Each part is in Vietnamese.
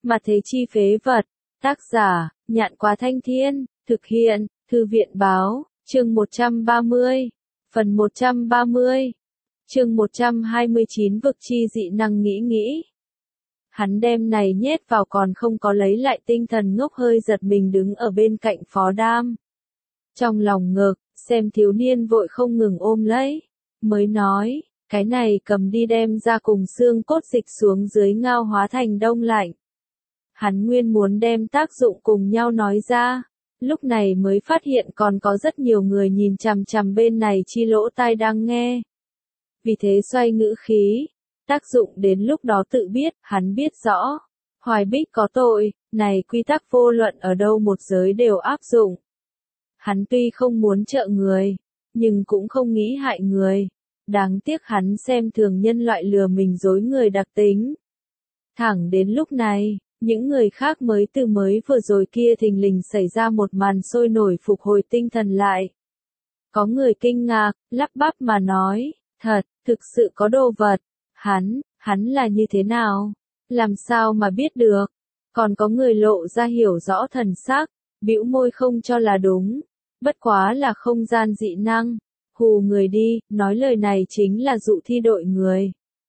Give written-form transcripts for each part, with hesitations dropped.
Mà thế chi phế vật. Tác giả, Nhạn Quá Thanh Thiên, thực hiện, Thư viện báo, chương 130, phần 130, chương 129 vực chi dị năng nghĩ. Hắn đem này nhét vào còn không có lấy lại tinh thần ngốc hơi giật mình đứng ở bên cạnh Phó Đam. Trong lòng ngực, xem thiếu niên vội không ngừng ôm lấy, mới nói, cái này cầm đi đem ra cùng xương cốt dịch xuống dưới ngao hóa thành đông lạnh. Hắn nguyên muốn đem tác dụng cùng nhau nói ra, lúc này mới phát hiện còn có rất nhiều người nhìn chằm chằm bên này chi lỗ tai đang nghe. Vì thế xoay ngữ khí, tác dụng đến lúc đó tự biết, hắn biết rõ. Hoài Bích có tội, này quy tắc vô luận ở đâu một giới đều áp dụng. Hắn tuy không muốn trợ người, nhưng cũng không nghĩ hại người. Đáng tiếc hắn xem thường nhân loại lừa mình dối người đặc tính. Thẳng đến lúc này, những người khác mới vừa rồi kia thình lình xảy ra một màn sôi nổi phục hồi tinh thần lại. Có người kinh ngạc, lắp bắp mà nói, thật, thực sự có đồ vật. Hắn là như thế nào? Làm sao mà biết được? Còn có người lộ ra hiểu rõ thần sắc, bĩu môi không cho là đúng. Bất quá là không gian dị năng. Hù người đi, nói lời này chính là dụ thi đội người.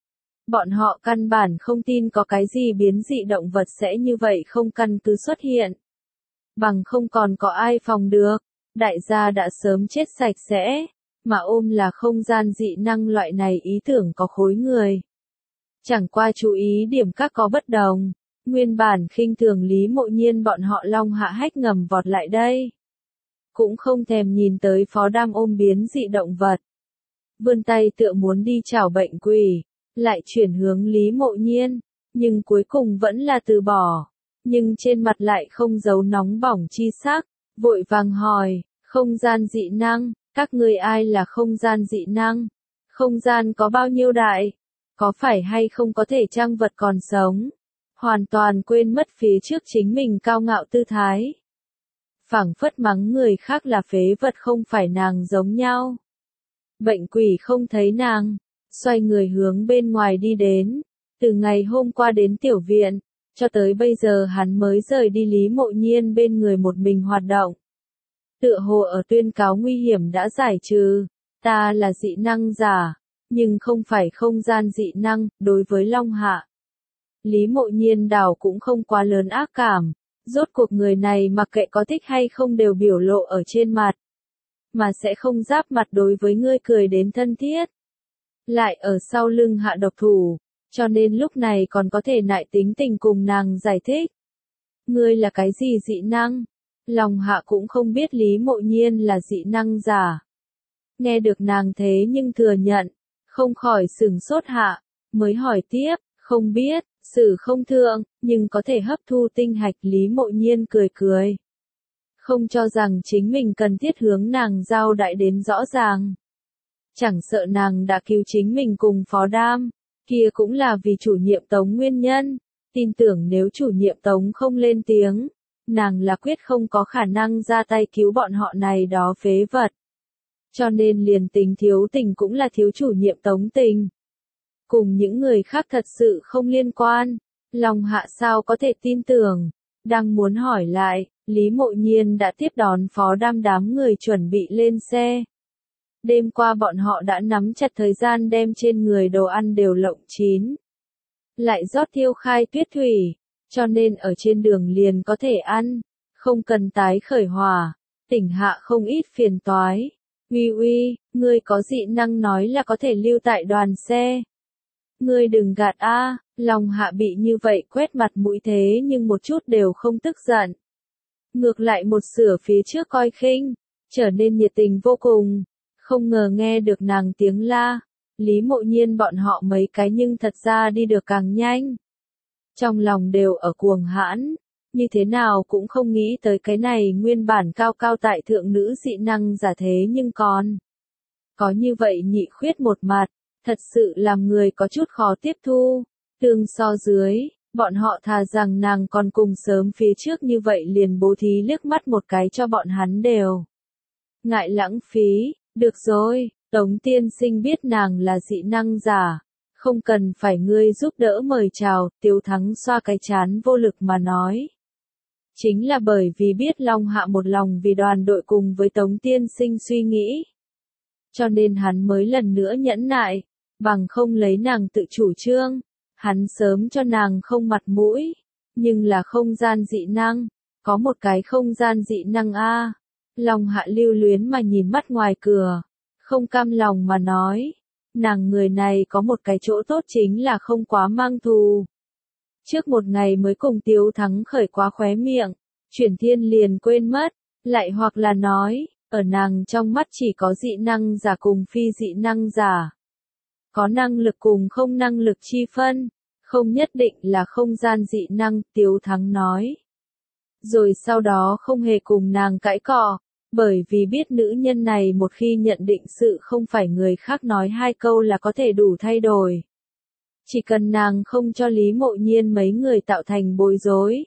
Bọn họ căn bản không tin có cái gì biến dị động vật sẽ như vậy không căn cứ xuất hiện. Bằng không còn có ai phòng được, đại gia đã sớm chết sạch sẽ, mà ôm là không gian dị năng loại này ý tưởng có khối người. Chẳng qua chú ý điểm các có bất đồng, nguyên bản khinh thường Lý Mộ Nhiên bọn họ long hạ hách ngầm vọt lại đây. Cũng không thèm nhìn tới Phó Đam ôm biến dị động vật. Vươn tay tựa muốn đi chảo bệnh quỷ, lại chuyển hướng Lý Mộ Nhiên, nhưng cuối cùng vẫn là từ bỏ. Nhưng trên mặt lại không giấu nóng bỏng chi sắc, vội vàng hỏi, không gian dị năng, các ngươi ai là không gian dị năng? Không gian có bao nhiêu đại? Có phải hay không có thể trang vật còn sống? Hoàn toàn quên mất phía trước chính mình cao ngạo tư thái. Phảng phất mắng người khác là phế vật không phải nàng giống nhau. Bệnh quỷ không thấy nàng, xoay người hướng bên ngoài đi đến. Từ ngày hôm qua đến tiểu viện, cho tới bây giờ hắn mới rời đi Lý Mộ Nhiên bên người một mình hoạt động. Tựa hồ ở tuyên cáo nguy hiểm đã giải trừ, ta là dị năng giả, nhưng không phải không gian dị năng, đối với Long Hạ. Lý Mộ Nhiên đảo cũng không quá lớn ác cảm, rốt cuộc người này mặc kệ có thích hay không đều biểu lộ ở trên mặt. Mà sẽ không giáp mặt đối với ngươi cười đến thân thiết. Lại ở sau lưng hạ độc thủ, cho nên lúc này còn có thể nại tính tình cùng nàng giải thích. Ngươi là cái gì dị năng? Lòng hạ cũng không biết Lý Mộ Nhiên là dị năng giả. Nghe được nàng thế nhưng thừa nhận, không khỏi sửng sốt hạ, mới hỏi tiếp, không biết, xử không thượng, nhưng có thể hấp thu tinh hạch. Lý Mộ Nhiên cười. Không cho rằng chính mình cần thiết hướng nàng giao đại đến rõ ràng. Chẳng sợ nàng đã cứu chính mình cùng Phó Đam, kia cũng là vì chủ nhiệm Tống nguyên nhân, tin tưởng nếu chủ nhiệm Tống không lên tiếng, nàng là quyết không có khả năng ra tay cứu bọn họ này đó phế vật. Cho nên liền tình thiếu tình cũng là thiếu chủ nhiệm Tống tình. Cùng những người khác thật sự không liên quan, lòng hạ sao có thể tin tưởng, đang muốn hỏi lại, Lý Mộ Nhiên đã tiếp đón Phó Đam đám người chuẩn bị lên xe. Đêm qua bọn họ đã nắm chặt thời gian đem trên người đồ ăn đều lộng chín. Lại rót thiêu khai tuyết thủy, cho nên ở trên đường liền có thể ăn, không cần tái khởi hỏa, tỉnh hạ không ít phiền toái. Uy, ngươi có dị năng nói là có thể lưu tại đoàn xe. Ngươi đừng gạt a, lòng hạ bị như vậy quét mặt mũi thế nhưng một chút đều không tức giận. Ngược lại một sửa phía trước coi khinh, trở nên nhiệt tình vô cùng. Không ngờ nghe được nàng tiếng la, Lý Mộ Nhiên bọn họ mấy cái nhưng thật ra đi được càng nhanh. Trong lòng đều ở cuồng hãn, như thế nào cũng không nghĩ tới cái này nguyên bản cao cao tại thượng nữ dị năng giả thế nhưng còn có như vậy nhị khuyết một mặt, thật sự làm người có chút khó tiếp thu. Tương so dưới, bọn họ thà rằng nàng còn cùng sớm phía trước như vậy liền bố thí liếc mắt một cái cho bọn hắn đều. Ngại lãng phí, được rồi, Tống tiên sinh biết nàng là dị năng giả, Không cần phải ngươi giúp đỡ mời chào, Tiếu Thắng xoa cái trán vô lực mà nói. Chính là bởi vì biết Long Hạ một lòng vì đoàn đội cùng với Tống Tiên Sinh suy nghĩ. Cho nên hắn mới lần nữa nhẫn nại, bằng không lấy nàng tự chủ trương, hắn sớm cho nàng không mặt mũi, nhưng là không gian dị năng, có một cái không gian dị năng a. Long Hạ lưu luyến mà nhìn mắt ngoài cửa, không cam lòng mà nói, nàng người này có một cái chỗ tốt chính là không quá mang thù. Trước một ngày mới cùng Tiếu Thắng khởi quá khóe miệng, Chuyển Thiên liền quên mất, lại hoặc là nói, ở nàng trong mắt chỉ có dị năng giả cùng phi dị năng giả. Có năng lực cùng không năng lực chi phân, không nhất định là không gian dị năng, Tiếu Thắng nói. Rồi sau đó không hề cùng nàng cãi cọ, bởi vì biết nữ nhân này một khi nhận định sự không phải người khác nói hai câu là có thể đủ thay đổi. Chỉ cần nàng không cho Lý Mộ Nhiên mấy người tạo thành bối rối.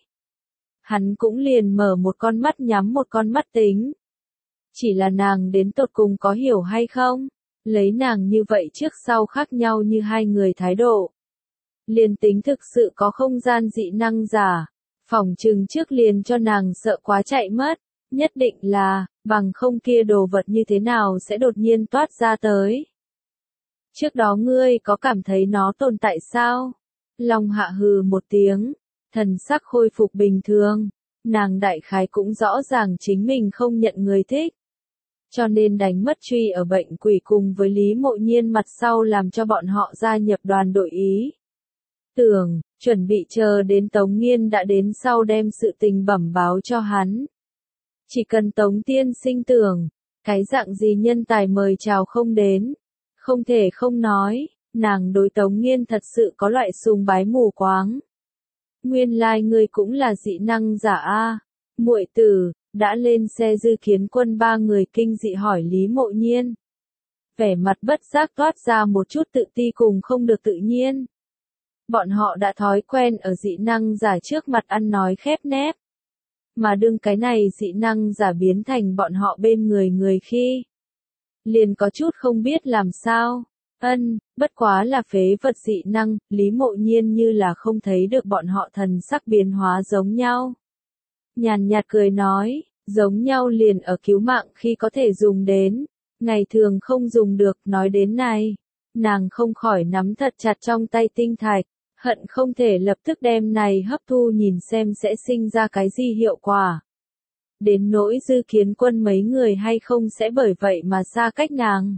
Hắn cũng liền mở một con mắt nhắm một con mắt tính. Chỉ là nàng đến tột cùng có hiểu hay không? Lấy nàng như vậy trước sau khác nhau như hai người thái độ. Liền tính thực sự có không gian dị năng giả, phỏng chừng trước liền cho nàng sợ quá chạy mất, nhất định là, bằng không kia đồ vật như thế nào sẽ đột nhiên toát ra tới. Trước đó ngươi có cảm thấy nó tồn tại sao? Long Hạ hừ một tiếng, thần sắc khôi phục bình thường, nàng đại khái cũng rõ ràng chính mình không nhận người thích. Cho nên đánh mất truy ở bệnh quỷ cùng với Lý Mộ Nhiên mặt sau làm cho bọn họ gia nhập đoàn đội ý. Tưởng, chuẩn bị chờ đến Tống Nghiên đã đến sau đem sự tình bẩm báo cho hắn. Chỉ cần Tống Tiên Sinh tưởng, cái dạng gì nhân tài mời chào không đến. Không thể không nói, nàng đối Tống Nghiên thật sự có loại sùng bái mù quáng. Nguyên lai ngươi cũng là dị năng giả a, muội tử. Đã lên xe Dư Kiến Quân ba người kinh dị hỏi Lý Mộ Nhiên. Vẻ mặt bất giác toát ra một chút tự ti cùng không được tự nhiên. Bọn họ đã thói quen ở dị năng giả trước mặt ăn nói khép nép. Mà đương cái này dị năng giả biến thành bọn họ bên người khi. Liền có chút không biết làm sao. Bất quá là phế vật dị năng, Lý Mộ Nhiên như là không thấy được bọn họ thần sắc biến hóa giống nhau. Nhàn nhạt cười nói, giống nhau liền ở cứu mạng khi có thể dùng đến, ngày thường không dùng được, nói đến này, nàng không khỏi nắm thật chặt trong tay tinh thạch, hận không thể lập tức đem này hấp thu nhìn xem sẽ sinh ra cái gì hiệu quả. Đến nỗi Dư Kiến Quân mấy người hay không sẽ bởi vậy mà xa cách nàng.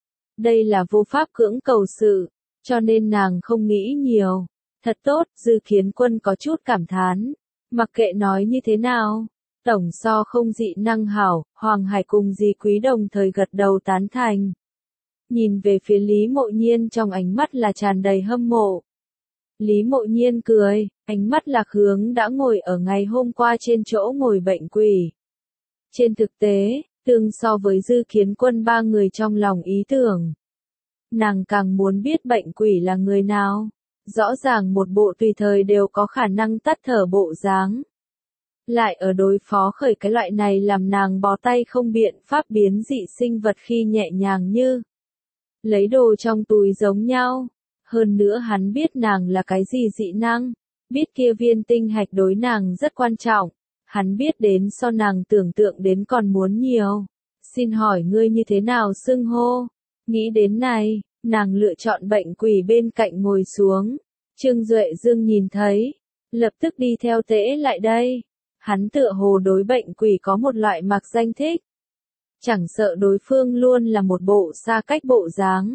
Đây là vô pháp cưỡng cầu sự, cho nên nàng không nghĩ nhiều. Thật tốt, Dư Kiến Quân có chút cảm thán. Mặc kệ nói như thế nào, tổng so không dị năng hảo, Hoàng Hải cùng Dì Quý đồng thời gật đầu tán thành. Nhìn về phía Lý Mộ Nhiên trong ánh mắt là tràn đầy hâm mộ. Lý Mộ Nhiên cười, ánh mắt lạc hướng đã ngồi ở ngày hôm qua trên chỗ ngồi bệnh quỷ. Trên thực tế, tương so với Dư Kiến Quân ba người trong lòng ý tưởng. Nàng càng muốn biết bệnh quỷ là người nào. Rõ ràng một bộ tùy thời đều có khả năng tắt thở bộ dáng. Lại ở đối phó khởi cái loại này làm nàng bó tay không biện pháp biến dị sinh vật khi nhẹ nhàng như lấy đồ trong túi giống nhau. Hơn nữa hắn biết nàng là cái gì dị năng, biết kia viên tinh hạch đối nàng rất quan trọng, hắn biết đến so nàng tưởng tượng đến còn muốn nhiều. Xin hỏi ngươi như thế nào xưng hô? Nghĩ đến này, nàng lựa chọn bệnh quỷ bên cạnh ngồi xuống. Trương Duệ Dương nhìn thấy, lập tức đi theo tễ lại đây. Hắn tựa hồ đối bệnh quỷ có một loại mặc danh thích. Chẳng sợ đối phương luôn là một bộ xa cách bộ dáng.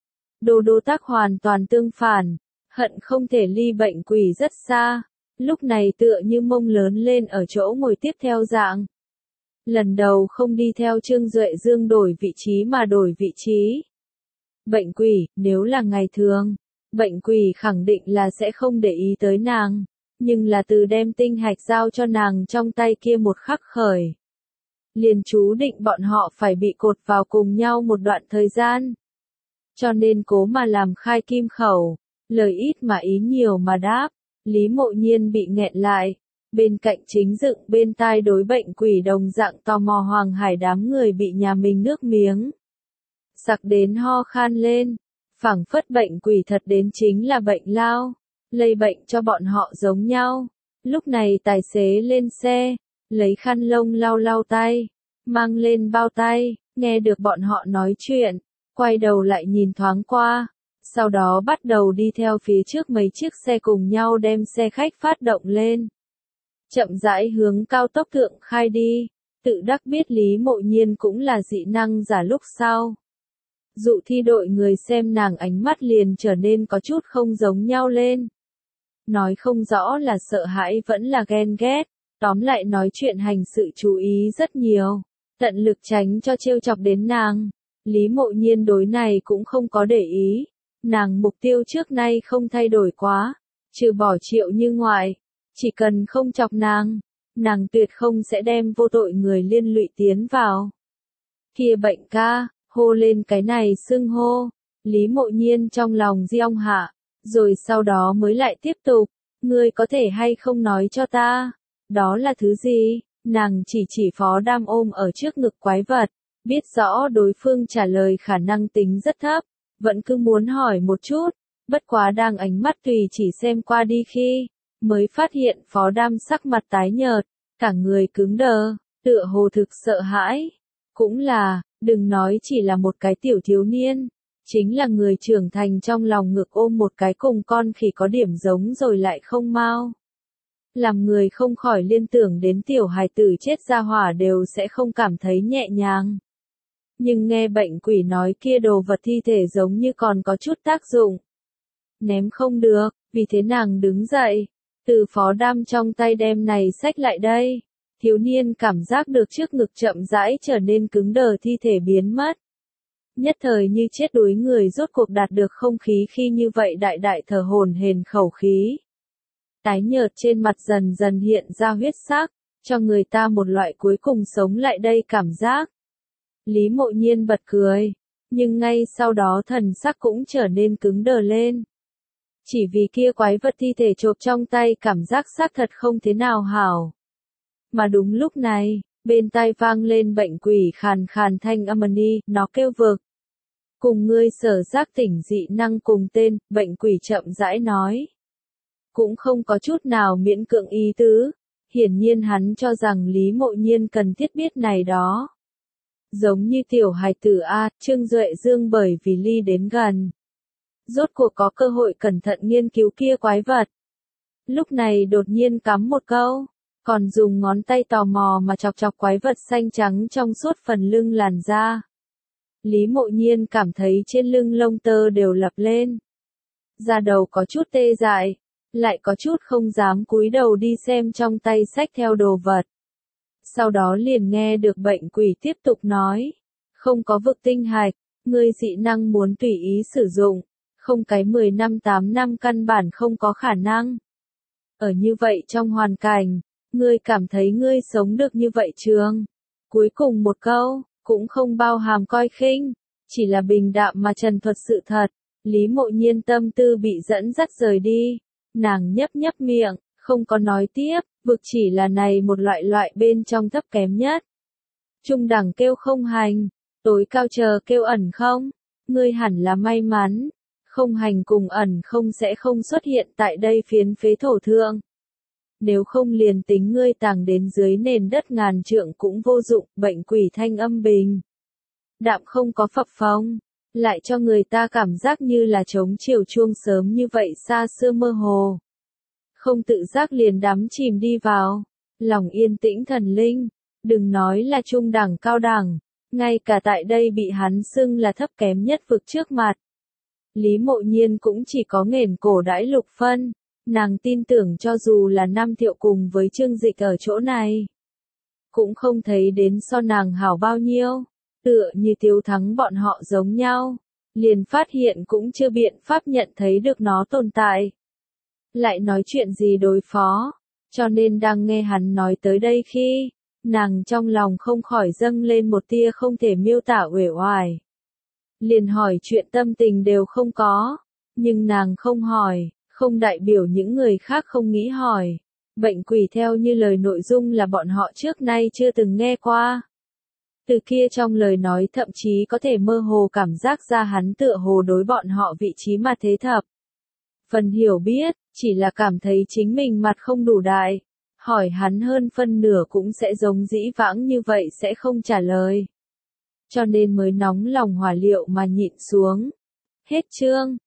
Đô tác hoàn toàn tương phản, hận không thể ly bệnh quỷ rất xa. Lúc này tựa như mông lớn lên ở chỗ ngồi tiếp theo dạng. Lần đầu không đi theo Trương Duệ Dương đổi vị trí mà đổi vị trí. Bệnh quỷ, nếu là ngày thường, bệnh quỷ khẳng định là sẽ không để ý tới nàng, nhưng là từ đem tinh hạch giao cho nàng trong tay kia một khắc khởi. Liền chú định bọn họ phải bị cột vào cùng nhau một đoạn thời gian. Cho nên cố mà làm khai kim khẩu, lời ít mà ý nhiều mà đáp, Lý Mộ Nhiên bị nghẹn lại. Bên cạnh chính dựng bên tai đối bệnh quỷ đồng dạng tò mò Hoàng Hải đám người bị nhà mình nước miếng sặc đến ho khan lên. phảng phất bệnh quỷ thật đến chính là bệnh lao, lây bệnh cho bọn họ giống nhau. Lúc này tài xế lên xe, lấy khăn lông lau lau tay, mang lên bao tay, nghe được bọn họ nói chuyện, quay đầu lại nhìn thoáng qua, sau đó bắt đầu đi theo phía trước mấy chiếc xe cùng nhau đem xe khách phát động lên. Chậm rãi hướng cao tốc thượng khai đi, tự đắc biết Lý Mộ Nhiên cũng là dị năng giả lúc sau. Dụ thi đội người xem nàng ánh mắt liền trở nên có chút không giống nhau lên. Nói không rõ là sợ hãi vẫn là ghen ghét, tóm lại nói chuyện hành sự chú ý rất nhiều, tận lực tránh cho trêu chọc đến nàng. Lý Mộ Nhiên đối này cũng không có để ý, nàng mục tiêu trước nay không thay đổi quá, trừ bỏ Triệu Như ngoại, chỉ cần không chọc nàng tuyệt không sẽ đem vô tội người liên lụy tiến vào. Kia bệnh ca, hô lên cái này xưng hô, Lý Mộ Nhiên trong lòng gieo hạ, rồi sau đó mới lại tiếp tục, ngươi có thể hay không nói cho ta, đó là thứ gì? Nàng chỉ Phó Đam ôm ở trước ngực quái vật, biết rõ đối phương trả lời khả năng tính rất thấp, vẫn cứ muốn hỏi một chút, bất quá đang ánh mắt tùy chỉ xem qua đi khi, mới phát hiện Phó Đam sắc mặt tái nhợt, cả người cứng đờ, tựa hồ thực sợ hãi. Cũng là, đừng nói chỉ là một cái tiểu thiếu niên, chính là người trưởng thành trong lòng ngực ôm một cái cùng con khỉ có điểm giống rồi lại không mau. Làm người không khỏi liên tưởng đến tiểu hài tử chết ra hỏa đều sẽ không cảm thấy nhẹ nhàng. Nhưng nghe bệnh quỷ nói kia đồ vật thi thể giống như còn có chút tác dụng. Ném không được, vì thế nàng đứng dậy, từ Phó Đam trong tay đem này xách lại đây. Thiếu niên cảm giác được trước ngực chậm rãi trở nên cứng đờ thi thể biến mất. Nhất thời như chết đuối người rốt cuộc đạt được không khí khi như vậy đại đại thở hổn hển khẩu khí. Tái nhợt trên mặt dần dần hiện ra huyết sắc, cho người ta một loại cuối cùng sống lại đây cảm giác. Lý Mộ Nhiên bật cười, nhưng ngay sau đó thần sắc cũng trở nên cứng đờ lên. Chỉ vì kia quái vật thi thể chộp trong tay cảm giác xác thật không thế nào hảo. Mà đúng lúc này, bên tai vang lên bệnh quỷ khàn khàn thanh âm ni, nó kêu vực. Cùng ngươi sở giác tỉnh dị năng cùng tên, bệnh quỷ chậm rãi nói. Cũng không có chút nào miễn cưỡng ý tứ, hiển nhiên hắn cho rằng Lý Mộ Nhiên cần thiết biết này đó. Giống như tiểu hài tử A, Trương Duệ Dương bởi vì ly đến gần. Rốt cuộc có cơ hội cẩn thận nghiên cứu kia quái vật. Lúc này đột nhiên cắm một câu, còn dùng ngón tay tò mò mà chọc chọc quái vật xanh trắng trong suốt phần lưng làn da. Lý Mộ Nhiên cảm thấy trên lưng lông tơ đều lập lên. Da đầu có chút tê dại, lại có chút không dám cúi đầu đi xem trong tay xách theo đồ vật. Sau đó liền nghe được bệnh quỷ tiếp tục nói, không có vực tinh hạch, ngươi dị năng muốn tùy ý sử dụng, không cái 10 năm 8 năm căn bản không có khả năng. Ở như vậy trong hoàn cảnh, ngươi cảm thấy ngươi sống được như vậy trường. Cuối cùng một câu, cũng không bao hàm coi khinh, chỉ là bình đạm mà trần thuật sự thật. Lý Mộ Nhiên tâm tư bị dẫn dắt rời đi, nàng nhấp nhấp miệng, không có nói tiếp, vực chỉ là này một loại bên trong thấp kém nhất. Trung đẳng kêu không hành, tối cao chờ kêu ẩn không, ngươi hẳn là may mắn, không hành cùng ẩn không sẽ không xuất hiện tại đây phiến phế thổ thượng. Nếu không liền tính ngươi tàng đến dưới nền đất ngàn trượng cũng vô dụng, bệnh quỷ thanh âm bình. Đạm không có phập phồng, lại cho người ta cảm giác như là trống chiều chuông sớm như vậy xa xưa mơ hồ. Không tự giác liền đắm chìm đi vào, lòng yên tĩnh thần linh, đừng nói là trung đẳng cao đẳng, ngay cả tại đây bị hắn xưng là thấp kém nhất vực trước mặt. Lý Mộ Nhiên cũng chỉ có nghển cổ đãi lục phân, nàng tin tưởng cho dù là Nam Thiệu cùng với Trương Dịch ở chỗ này, cũng không thấy đến so nàng hảo bao nhiêu, tựa như Tiếu Thắng bọn họ giống nhau, liền phát hiện cũng chưa biện pháp nhận thấy được nó tồn tại. Lại nói chuyện gì đối phó, cho nên đang nghe hắn nói tới đây khi, nàng trong lòng không khỏi dâng lên một tia không thể miêu tả uể oải. Liền hỏi chuyện tâm tình đều không có, nhưng nàng không hỏi, không đại biểu những người khác không nghĩ hỏi. Bệnh quỷ theo như lời nội dung là bọn họ trước nay chưa từng nghe qua. Từ kia trong lời nói thậm chí có thể mơ hồ cảm giác ra hắn tựa hồ đối bọn họ vị trí mà thế thập. Phần hiểu biết, chỉ là cảm thấy chính mình mặt không đủ đại. Hỏi hắn hơn phân nửa cũng sẽ giống dĩ vãng như vậy sẽ không trả lời. Cho nên mới nóng lòng hỏa liệu mà nhịn xuống. Hết chương.